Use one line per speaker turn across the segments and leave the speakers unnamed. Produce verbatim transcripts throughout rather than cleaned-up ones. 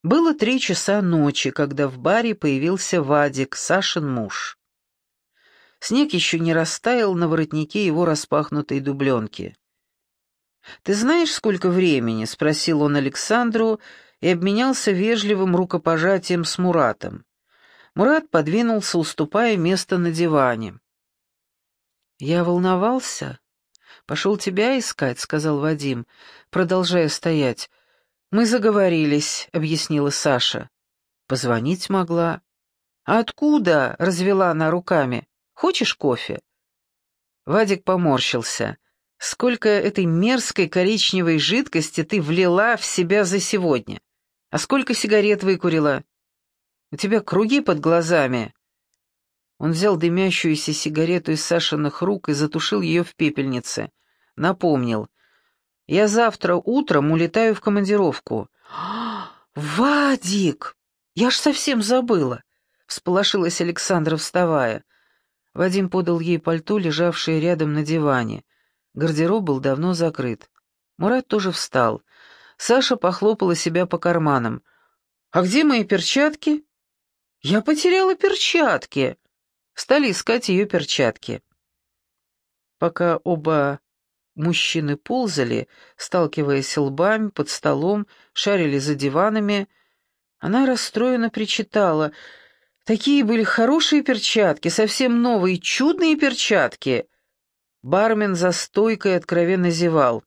Было три часа ночи, когда в баре появился Вадик, Сашин муж. Снег еще не растаял на воротнике его распахнутой дубленки. «Ты знаешь, сколько времени?» — спросил он Александру и обменялся вежливым рукопожатием с Муратом. Мурат подвинулся, уступая место на диване. «Я волновался. Пошел тебя искать», — сказал Вадим, продолжая стоять. «Мы заговорились», — объяснила Саша. «Позвонить могла». «А откуда?» — развела она руками. «Хочешь кофе?» Вадик поморщился. «Сколько этой мерзкой коричневой жидкости ты влила в себя за сегодня? А сколько сигарет выкурила? У тебя круги под глазами». Он взял дымящуюся сигарету из Сашиных рук и затушил ее в пепельнице. Напомнил. «Я завтра утром улетаю в командировку». «Вадик! Я ж совсем забыла!» — всполошилась Александра, вставая. Вадим подал ей пальто, лежавшее рядом на диване. Гардероб был давно закрыт. Мурат тоже встал. Саша похлопала себя по карманам. «А где мои перчатки?» «Я потеряла перчатки!» Стали искать ее перчатки. Пока оба мужчины ползали, сталкиваясь лбами под столом, шарили за диванами, она расстроенно причитала: «Такие были хорошие перчатки, совсем новые, чудные перчатки!» Бармен за стойкой откровенно зевал.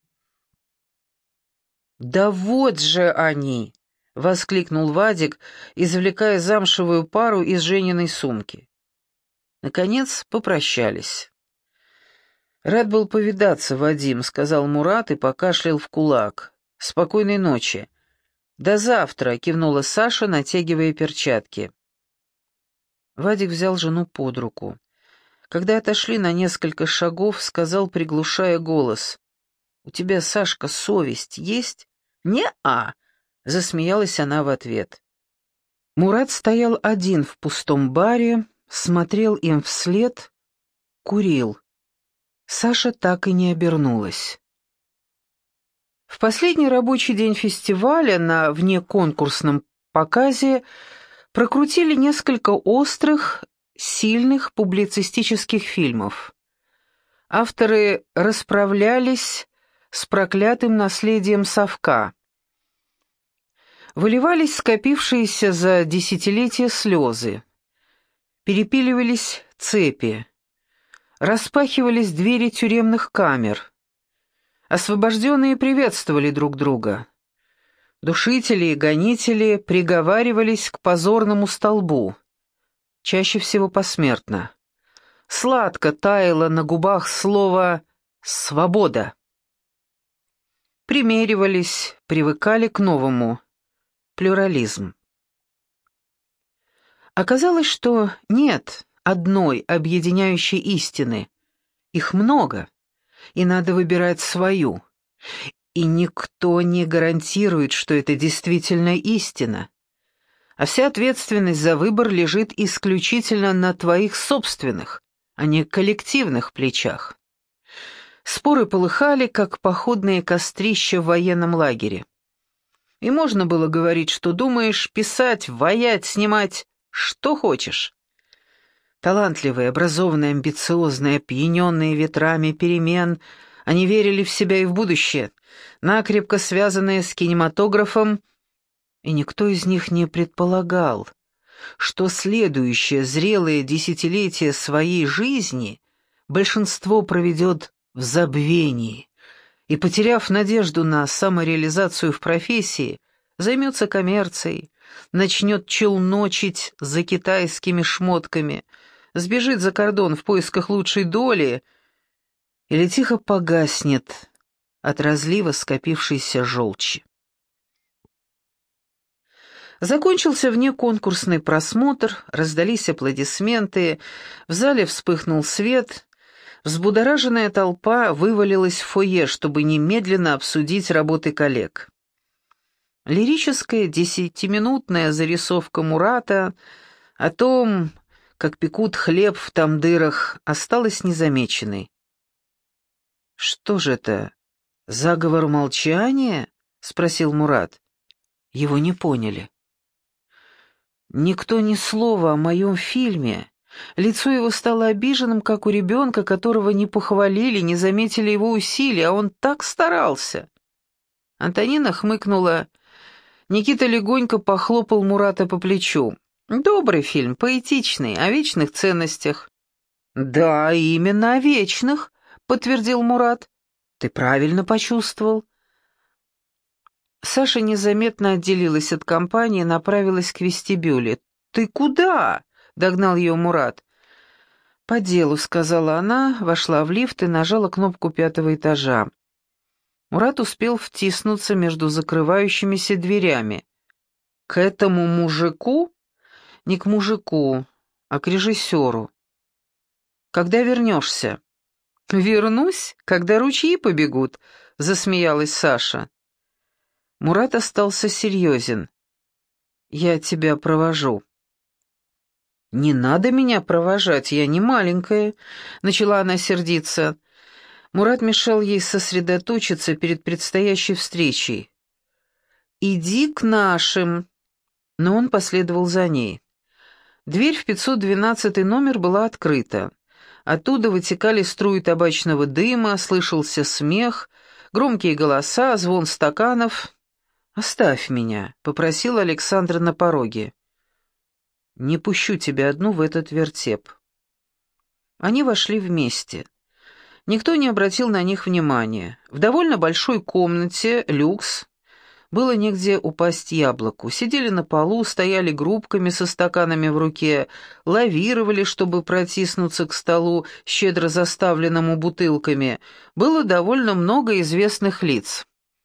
«Да вот же они!» — воскликнул Вадик, извлекая замшевую пару из Жениной сумки. Наконец попрощались. «Рад был повидаться, Вадим», — сказал Мурат и покашлял в кулак. «Спокойной ночи». «До завтра», — кивнула Саша, натягивая перчатки. Вадик взял жену под руку. Когда отошли на несколько шагов, сказал, приглушая голос: «У тебя, Сашка, совесть есть?» «Не-а», — засмеялась она в ответ. Мурат стоял один в пустом баре, смотрел им вслед, курил. Саша так и не обернулась. В последний рабочий день фестиваля на внеконкурсном показе прокрутили несколько острых, сильных публицистических фильмов. Авторы расправлялись с проклятым наследием совка. Выливались скопившиеся за десятилетия слезы. Перепиливались цепи, распахивались двери тюремных камер. Освобожденные приветствовали друг друга. Душители и гонители приговаривались к позорному столбу, чаще всего посмертно. Сладко таяло на губах слово «свобода». Примеривались, привыкали к новому — плюрализм. Оказалось, что нет одной объединяющей истины. Их много, и надо выбирать свою. И никто не гарантирует, что это действительно истина. А вся ответственность за выбор лежит исключительно на твоих собственных, а не коллективных плечах. Споры полыхали, как походные кострища в военном лагере. И можно было говорить, что думаешь, писать, ваять, снимать, что хочешь. Талантливые, образованные, амбициозные, опьяненные ветрами перемен, они верили в себя и в будущее, накрепко связанные с кинематографом, и никто из них не предполагал, что следующее зрелое десятилетие своей жизни большинство проведет в забвении и, потеряв надежду на самореализацию в профессии, займется коммерцией, начнет челночить за китайскими шмотками, сбежит за кордон в поисках лучшей доли или тихо погаснет от разлива скопившейся желчи. Закончился внеконкурсный просмотр, раздались аплодисменты, в зале вспыхнул свет, взбудораженная толпа вывалилась в фойе, чтобы немедленно обсудить работы коллег. Лирическая десятиминутная зарисовка Мурата о том, как пекут хлеб в тамдырах, осталась незамеченной. «Что же это, заговор молчания?» — спросил Мурат. Его не поняли. Никто ни слова о моем фильме. Лицо его стало обиженным, как у ребенка, которого не похвалили, не заметили его усилий, а он так старался. Антонина хмыкнула. Никита легонько похлопал Мурата по плечу. «Добрый фильм, поэтичный, о вечных ценностях». «Да, именно о вечных», — подтвердил Мурат. «Ты правильно почувствовал». Саша незаметно отделилась от компании и направилась к вестибюле. «Ты куда?» — догнал ее Мурат. «По делу», — сказала она, вошла в лифт и нажала кнопку пятого этажа. Мурат успел втиснуться между закрывающимися дверями. «К этому мужику?» «Не к мужику, а к режиссеру». «Когда вернешься?» «Вернусь, когда ручьи побегут», — засмеялась Саша. Мурат остался серьезен. «Я тебя провожу». «Не надо меня провожать, я не маленькая», — начала она сердиться. Мурат мешал ей сосредоточиться перед предстоящей встречей. «Иди к нашим», но он последовал за ней. Дверь в пятьсот двенадцатый номер была открыта. Оттуда вытекали струи табачного дыма, слышался смех, громкие голоса, звон стаканов. «Оставь меня», — попросил Александр на пороге. «Не пущу тебя одну в этот вертеп». Они вошли вместе. Никто не обратил на них внимания. В довольно большой комнате, люкс, было негде упасть яблоку. Сидели на полу, стояли группками со стаканами в руке, лавировали, чтобы протиснуться к столу, щедро заставленному бутылками. Было довольно много известных лиц.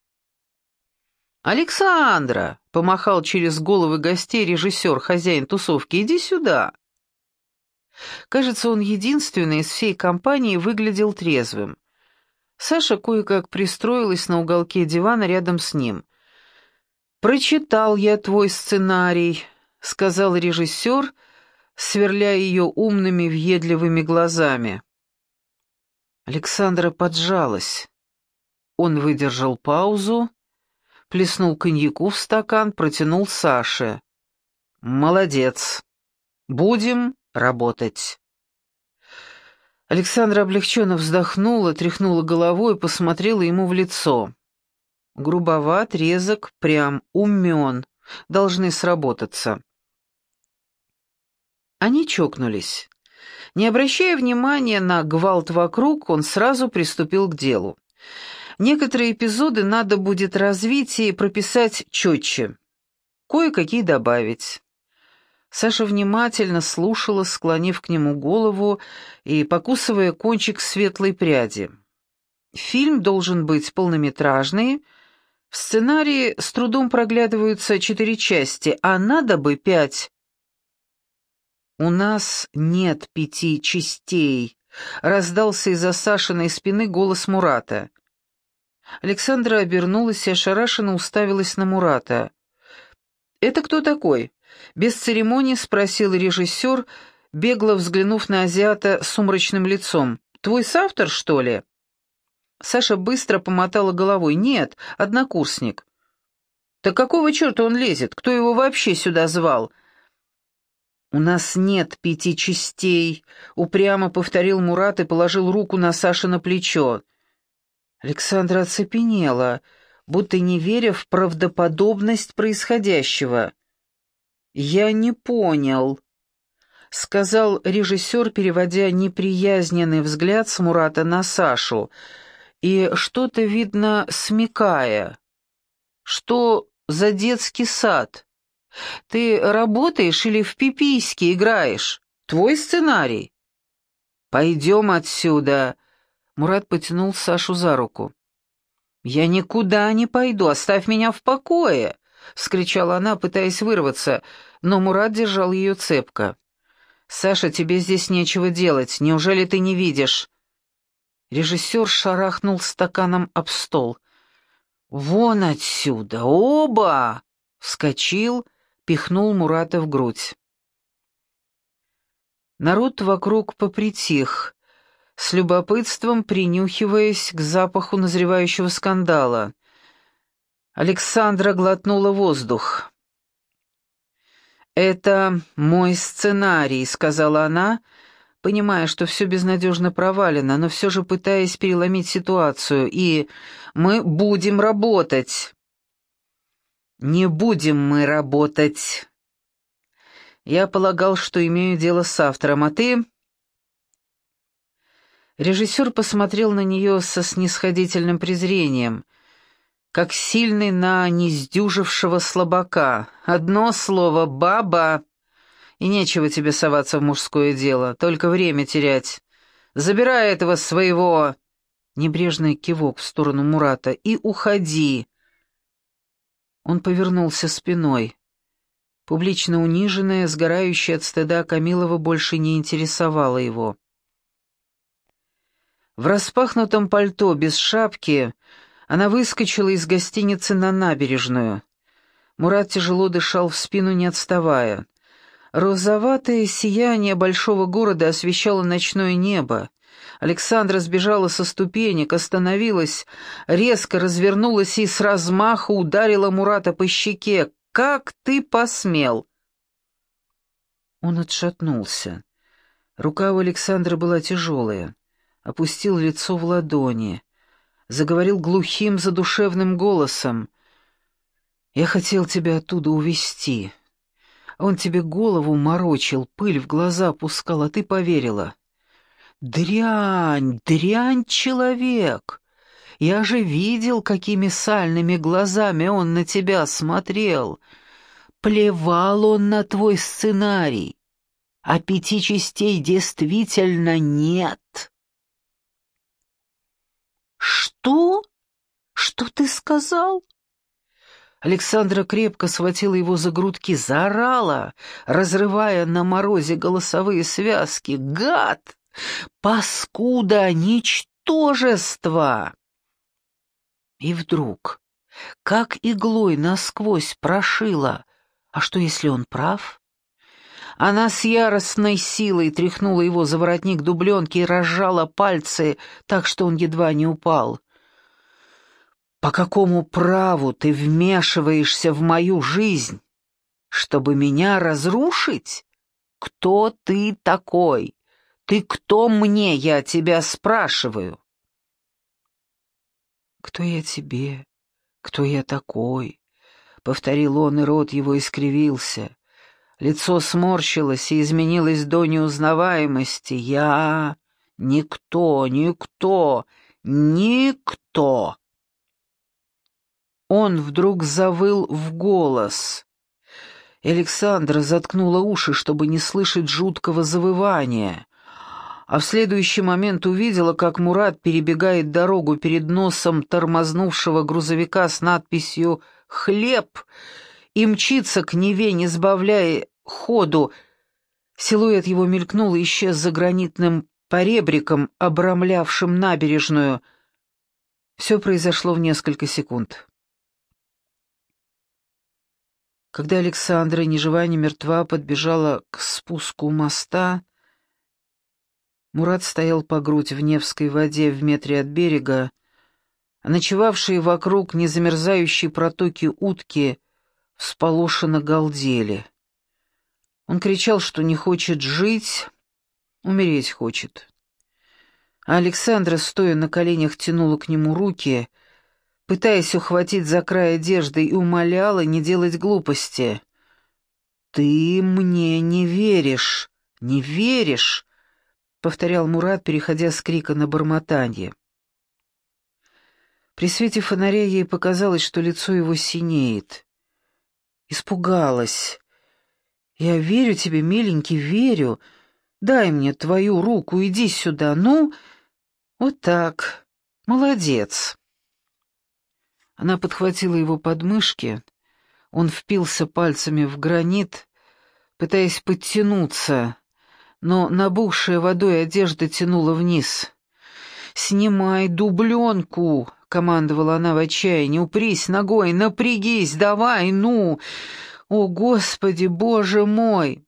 «Александра!» — помахал через головы гостей режиссер, хозяин тусовки. «Иди сюда!» Кажется, он единственный из всей компании выглядел трезвым. Саша кое-как пристроилась на уголке дивана рядом с ним. «Прочитал я твой сценарий», — сказал режиссер, сверляя ее умными, въедливыми глазами. Александра поджалась. Он выдержал паузу, плеснул коньяку в стакан, протянул Саше. «Молодец. Будем работать». Александра облегченно вздохнула, тряхнула головой и посмотрела ему в лицо. Грубоват, резок, прям, умен. Должны сработаться. Они чокнулись. Не обращая внимания на гвалт вокруг, он сразу приступил к делу. Некоторые эпизоды надо будет развить и прописать четче. Кое-какие добавить. Саша внимательно слушала, склонив к нему голову и покусывая кончик светлой пряди. Фильм должен быть полнометражный. В сценарии с трудом проглядываются четыре части, а надо бы пять. «У нас нет пяти частей», — раздался из-за Сашиной спины голос Мурата. Александра обернулась и ошарашенно уставилась на Мурата. «Это кто такой?» — без церемоний спросил режиссер, бегло взглянув на азиата с сумрачным лицом. «Твой соавтор, что ли?» Саша быстро помотала головой. «Нет, однокурсник». «Так какого черта он лезет? Кто его вообще сюда звал?» «У нас нет пяти частей», — упрямо повторил Мурат и положил руку на Сашино плечо. Александра оцепенела, будто не веря в правдоподобность происходящего. «Я не понял», — сказал режиссер, переводя неприязненный взгляд с Мурата на Сашу, и что-то, видно, смекая. «Что за детский сад? Ты работаешь или в пиписьки играешь? Твой сценарий?» «Пойдем отсюда», — Мурат потянул Сашу за руку. «Я никуда не пойду, оставь меня в покое», — вскричала она, пытаясь вырваться, но Мурат держал ее цепко. «Саша, тебе здесь нечего делать, неужели ты не видишь?» Режиссер шарахнул стаканом об стол. «Вон отсюда! Оба!» Вскочил, пихнул Мурата в грудь. Народ вокруг попритих, с любопытством принюхиваясь к запаху назревающего скандала. Александра глотнула воздух. «Это мой сценарий», — сказала она, понимая, что все безнадежно провалено, но все же пытаясь переломить ситуацию, «и мы будем работать». «Не будем мы работать. Я полагал, что имею дело с автором, а ты...» Режиссер посмотрел на нее со снисходительным презрением, как сильный на несдюжившего слабака. «Одно слово — баба, и нечего тебе соваться в мужское дело, только время терять. Забирай этого своего...» Небрежный кивок в сторону Мурата. «И уходи». Он повернулся спиной. Публично униженная, сгорающая от стыда Камилова больше не интересовала его. В распахнутом пальто, без шапки, она выскочила из гостиницы на набережную. Мурат тяжело дышал в спину, не отставая. Розоватое сияние большого города освещало ночное небо. Александра сбежала со ступенек, остановилась, резко развернулась и с размаху ударила Мурата по щеке. «Как ты посмел?» Он отшатнулся. Рука у Александры была тяжелая. Опустил лицо в ладони. Заговорил глухим, задушевным голосом. «Я хотел тебя оттуда увезти. Он тебе голову морочил, пыль в глаза пускал, а ты поверила. Дрянь, дрянь человек! Я же видел, какими сальными глазами он на тебя смотрел. Плевал он на твой сценарий. А пяти частей действительно нет». «Что? Что ты сказал?» Александра крепко схватила его за грудки, заорала, разрывая на морозе голосовые связки. «Гад! Паскуда! Ничтожество!» И вдруг, как иглой насквозь прошила. А что, если он прав? Она с яростной силой тряхнула его за воротник дубленки и разжала пальцы, так что он едва не упал. «По какому праву ты вмешиваешься в мою жизнь? Чтобы меня разрушить? Кто ты такой? Ты кто мне, я тебя спрашиваю?» «Кто я тебе? Кто я такой?» — повторил он, и рот его искривился. Лицо сморщилось и изменилось до неузнаваемости. «Я никто, никто, никто!» Он вдруг завыл в голос. Александра заткнула уши, чтобы не слышать жуткого завывания, а в следующий момент увидела, как Мурат перебегает дорогу перед носом тормознувшего грузовика с надписью «Хлеб» и мчится к Неве, не сбавляя ходу. Силуэт его мелькнул и исчез за гранитным поребриком, обрамлявшим набережную. Все произошло в несколько секунд. Когда Александра, ни жива, ни мертва, подбежала к спуску моста, Мурат стоял по грудь в Невской воде в метре от берега, а ночевавшие вокруг незамерзающей протоки утки всполошенно галдели. Он кричал, что не хочет жить, умереть хочет. А Александра, стоя на коленях, тянула к нему руки, пытаясь ухватить за край одежды, и умоляла не делать глупости. «Ты мне не веришь, не веришь!» — повторял Мурат, переходя с крика на бормотанье. При свете фонаря ей показалось, что лицо его синеет. Испугалась. «Я верю тебе, миленький, верю. Дай мне твою руку, иди сюда. Ну, вот так. Молодец». Она подхватила его подмышки. Он впился пальцами в гранит, пытаясь подтянуться, но набухшая водой одежда тянула вниз. «Снимай дубленку!» — командовала она в отчаянии. «Упрись ногой, напрягись, давай, ну! О, Господи, Боже мой!»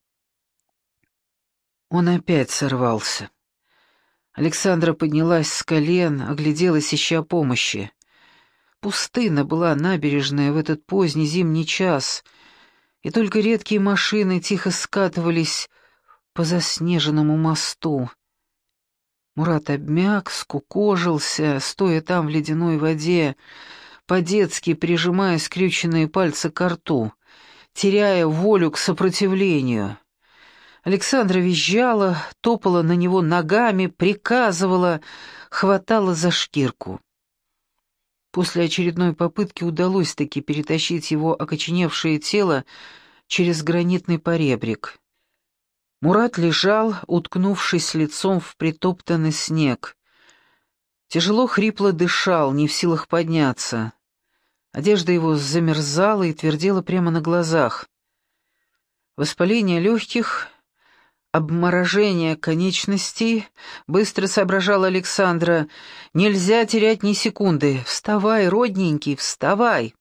Он опять сорвался. Александра поднялась с колен, огляделась, ища помощи. Пустынна была набережная в этот поздний зимний час, и только редкие машины тихо скатывались по заснеженному мосту. Мурат обмяк, скукожился, стоя там в ледяной воде, по-детски прижимая скрюченные пальцы к рту, теряя волю к сопротивлению. Александра визжала, топала на него ногами, приказывала, хватала за шкирку. После очередной попытки удалось таки перетащить его окоченевшее тело через гранитный поребрик. Мурат лежал, уткнувшись лицом в притоптанный снег. Тяжело хрипло дышал, не в силах подняться. Одежда его замерзала и твердела прямо на глазах. Воспаление легких, обморожение конечностей, быстро соображала Александра. Нельзя терять ни секунды. Вставай, родненький, вставай.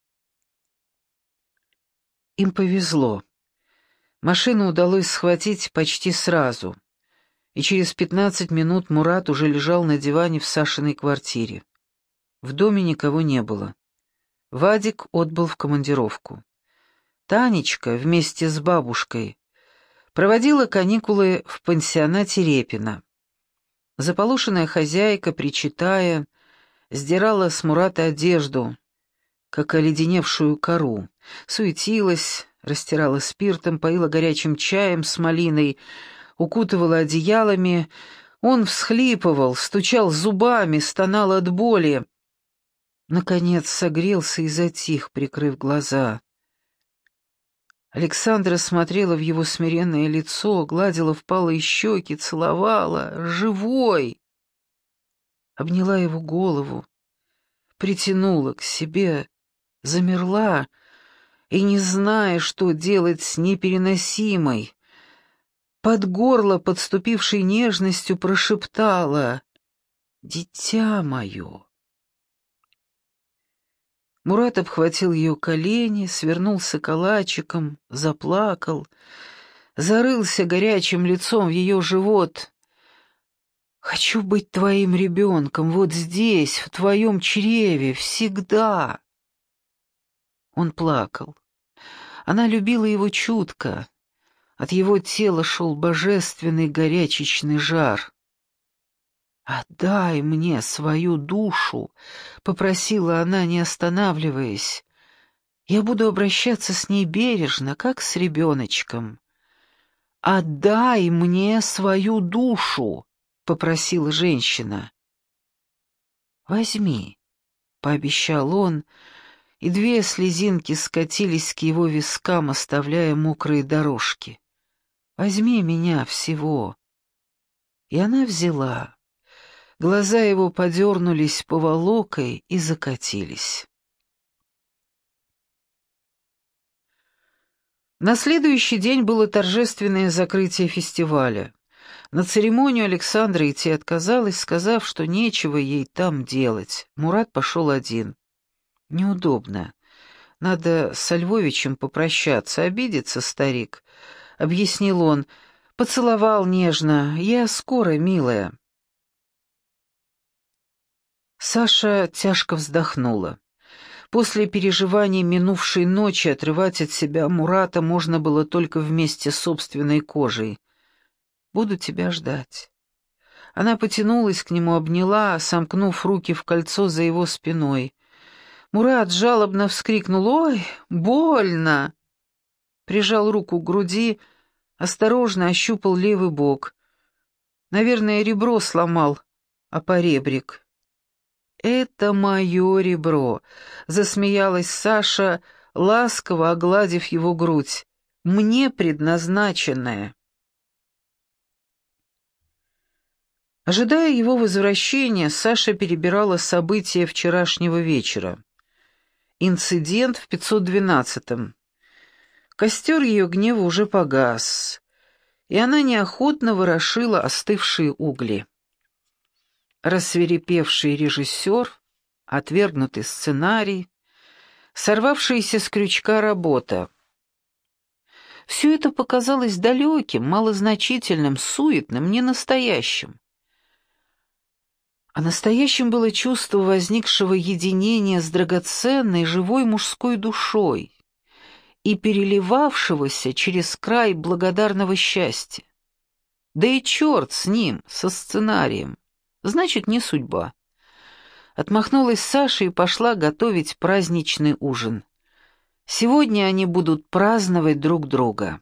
Им повезло. Машину удалось схватить почти сразу, и через пятнадцать минут Мурат уже лежал на диване в Сашиной квартире. В доме никого не было. Вадик отбыл в командировку. Танечка вместе с бабушкой проводила каникулы в пансионате Репина. Заполошенная хозяйка, причитая, сдирала с Мурата одежду, как оледеневшую кору, суетилась, растирала спиртом, поила горячим чаем с малиной, укутывала одеялами. Он всхлипывал, стучал зубами, стонал от боли. Наконец согрелся и затих, прикрыв глаза. Александра смотрела в его смиренное лицо, гладила впалые щеки, целовала. Живой! Обняла его голову, притянула к себе, замерла и, не зная, что делать с непереносимой, под горло подступившей нежностью прошептала: «Дитя мое». Мурат обхватил ее колени, свернулся калачиком, заплакал, зарылся горячим лицом в ее живот. «Хочу быть твоим ребенком, вот здесь, в твоем чреве, всегда». Он плакал. Она любила его чутко. От его тела шел божественный горячечный жар. «Отдай мне свою душу», — попросила она, не останавливаясь. «Я буду обращаться с ней бережно, как с ребеночком». «Отдай мне свою душу», — попросила женщина. «Возьми», — пообещал он, и две слезинки скатились к его вискам, оставляя мокрые дорожки. «Возьми меня всего». И она взяла. Глаза его подернулись поволокой и закатились. На следующий день было торжественное закрытие фестиваля. На церемонию Александра идти отказалась, сказав, что нечего ей там делать. Мурат пошел один. «Неудобно. Надо со Львовичем попрощаться, обидится старик», — объяснил он. Поцеловал нежно. «Я скоро, милая». Саша тяжко вздохнула. После переживаний минувшей ночи отрывать от себя Мурата можно было только вместе с собственной кожей. «Буду тебя ждать». Она потянулась к нему, обняла, сомкнув руки в кольцо за его спиной. Мурат жалобно вскрикнул: «Ой, больно!» Прижал руку к груди, осторожно ощупал левый бок. Наверное, ребро сломал, а поребрик. «Это мое ребро», — засмеялась Саша, ласково огладив его грудь. «Мне предназначенное». Ожидая его возвращения, Саша перебирала события вчерашнего вечера. Инцидент в пятьсот двенадцатом. Костер ее гнева уже погас, и она неохотно ворошила остывшие угли. Рассвирепевший режиссер, отвергнутый сценарий, сорвавшаяся с крючка работа. Все это показалось далеким, малозначительным, суетным, ненастоящим. А настоящим было чувство возникшего единения с драгоценной живой мужской душой, и переливавшегося через край благодарного счастья. Да и черт с ним, со сценарием. Значит, не судьба. Отмахнулась Саша и пошла готовить праздничный ужин. Сегодня они будут праздновать друг друга.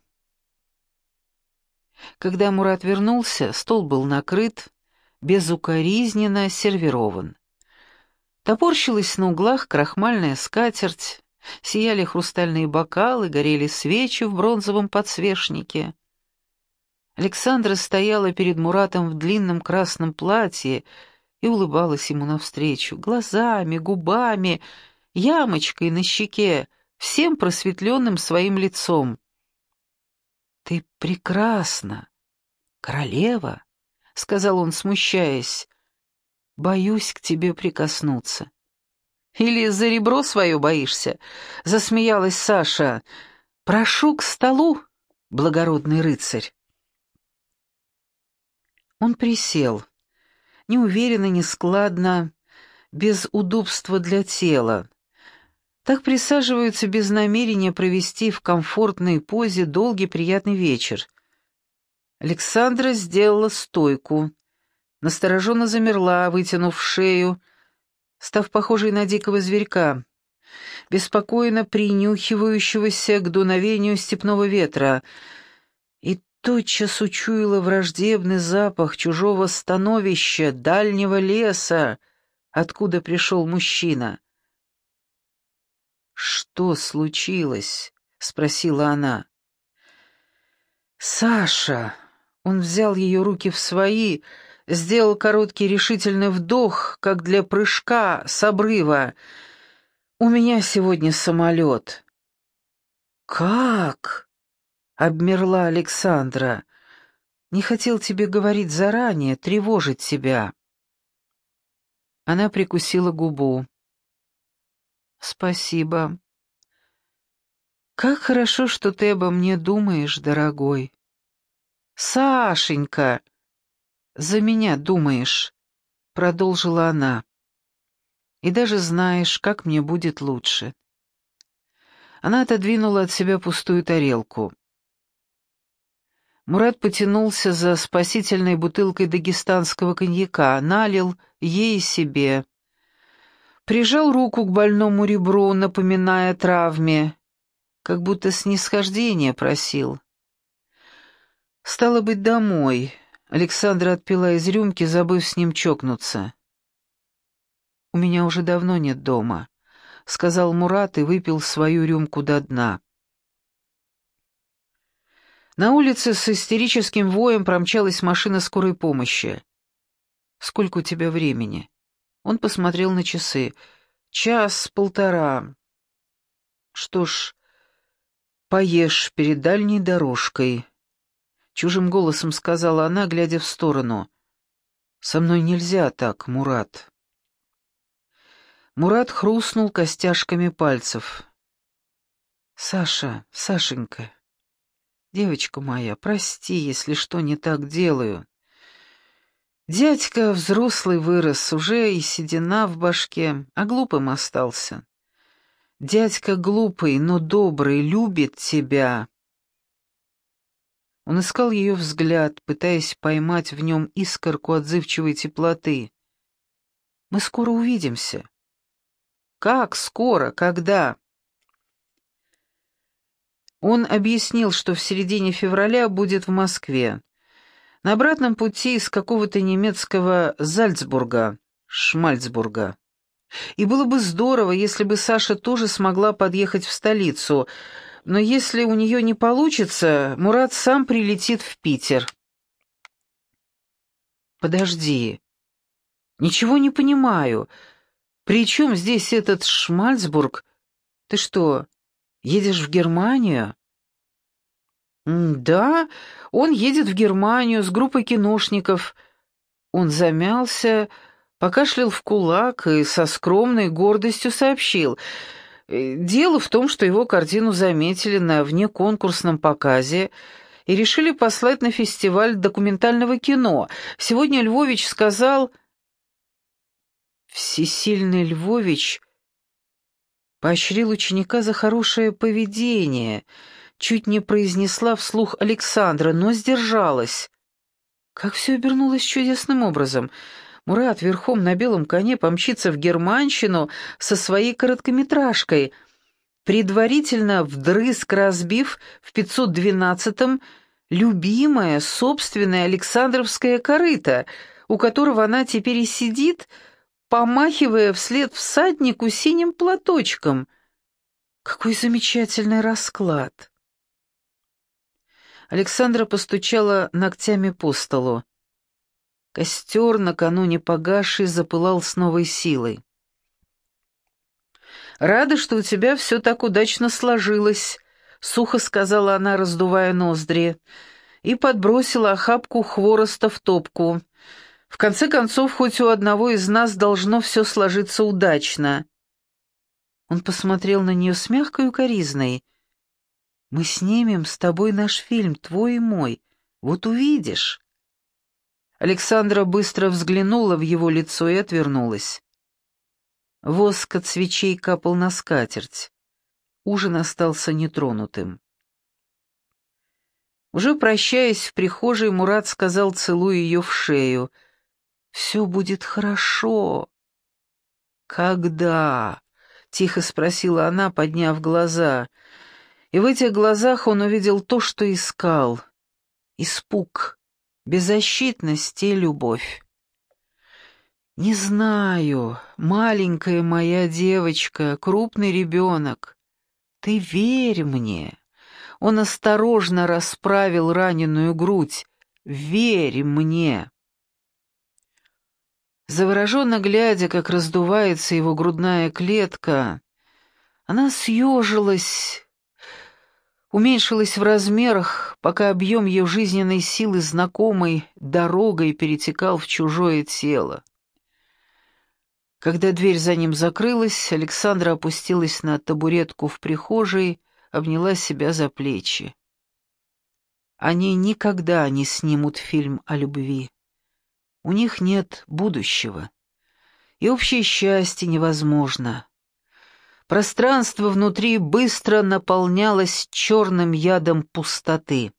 Когда Мурат вернулся, стол был накрыт, безукоризненно сервирован. Топорщилась на углах крахмальная скатерть, сияли хрустальные бокалы, горели свечи в бронзовом подсвечнике. Александра стояла перед Муратом в длинном красном платье и улыбалась ему навстречу, глазами, губами, ямочкой на щеке, всем просветленным своим лицом. «Ты прекрасна, королева», — сказал он, смущаясь. «Боюсь к тебе прикоснуться». «Или за ребро свое боишься?» — засмеялась Саша. «Прошу к столу, благородный рыцарь». Он присел, неуверенно, нескладно, без удобства для тела. Так присаживаются без намерения провести в комфортной позе долгий приятный вечер. Александра сделала стойку, настороженно замерла, вытянув шею, став похожей на дикого зверька, беспокойно принюхивающегося к дуновению степного ветра, и тотчас учуяла враждебный запах чужого становища, дальнего леса, откуда пришел мужчина. «Что случилось?» — спросила она. «Саша!» — он взял ее руки в свои, сделал короткий решительный вдох, как для прыжка с обрыва. «У меня сегодня самолет». «Как?» — обмерла Александра. «Не хотел тебе говорить заранее, тревожить тебя». Она прикусила губу. «Спасибо. Как хорошо, что ты обо мне думаешь, дорогой». «Сашенька, за меня думаешь», — продолжила она. «И даже знаешь, как мне будет лучше». Она отодвинула от себя пустую тарелку. Мурат потянулся за спасительной бутылкой дагестанского коньяка, налил ей и себе. Прижал руку к больному ребру, напоминая о травме, как будто снисхождения просил. «Стало быть, домой». Александра отпила из рюмки, забыв с ним чокнуться. «У меня уже давно нет дома», — сказал Мурат и выпил свою рюмку до дна. На улице с истерическим воем промчалась машина скорой помощи. «Сколько у тебя времени?» Он посмотрел на часы. «Час-полтора. Что ж, поешь перед дальней дорожкой», — чужим голосом сказала она, глядя в сторону. «Со мной нельзя так, Мурат». Мурат хрустнул костяшками пальцев. «Саша, Сашенька, девочка моя, прости, если что не так делаю. Дядька взрослый вырос, уже и седина в башке, а глупым остался. Дядька глупый, но добрый, любит тебя». Он искал ее взгляд, пытаясь поймать в нем искорку отзывчивой теплоты. «Мы скоро увидимся». «Как скоро? Когда?» Он объяснил, что в середине февраля будет в Москве. На обратном пути из какого-то немецкого Зальцбурга, Шмальцбурга. И было бы здорово, если бы Саша тоже смогла подъехать в столицу, но если у нее не получится, Мурат сам прилетит в Питер. «Подожди. Ничего не понимаю. При чем здесь этот Шмальцбург? Ты что, едешь в Германию?» «Да, он едет в Германию с группой киношников». Он замялся, покашлял в кулак и со скромной гордостью сообщил. «Дело в том, что его картину заметили на внеконкурсном показе и решили послать на фестиваль документального кино. Сегодня Львович сказал...» Всесильный Львович Поощрил ученика за хорошее поведение. Чуть не произнесла вслух Александра, но сдержалась. Как все обернулось чудесным образом. Мурат верхом на белом коне помчится в Германщину со своей короткометражкой, предварительно вдрызг разбив в пятьсот двенадцатом любимое собственное Александровское корыто, у которого она теперь и сидит, помахивая вслед всаднику синим платочком. Какой замечательный расклад! Александра постучала ногтями по столу. Костер, накануне погасший, запылал с новой силой. «Рада, что у тебя все так удачно сложилось», — сухо сказала она, раздувая ноздри, и подбросила охапку хвороста в топку. «В конце концов, хоть у одного из нас должно все сложиться удачно». Он посмотрел на нее с мягкой укоризной. «Мы снимем с тобой наш фильм, твой и мой. Вот увидишь». Александра быстро взглянула в его лицо и отвернулась. Воск от свечей капал на скатерть. Ужин остался нетронутым. Уже прощаясь в прихожей, Мурат сказал, целуя ее в шею: «Все будет хорошо». «Когда?» — тихо спросила она, подняв глаза. И в этих глазах он увидел то, что искал. Испуг, беззащитность и любовь. «Не знаю, маленькая моя девочка, крупный ребенок. Ты верь мне». Он осторожно расправил раненую грудь. «Верь мне». Завороженно глядя, как раздувается его грудная клетка, она съежилась, уменьшилась в размерах, пока объем ее жизненной силы знакомой дорогой перетекал в чужое тело. Когда дверь за ним закрылась, Александра опустилась на табуретку в прихожей, обняла себя за плечи. Они никогда не снимут фильм о любви. У них нет будущего, и общее счастье невозможно. Пространство внутри быстро наполнялось черным ядом пустоты.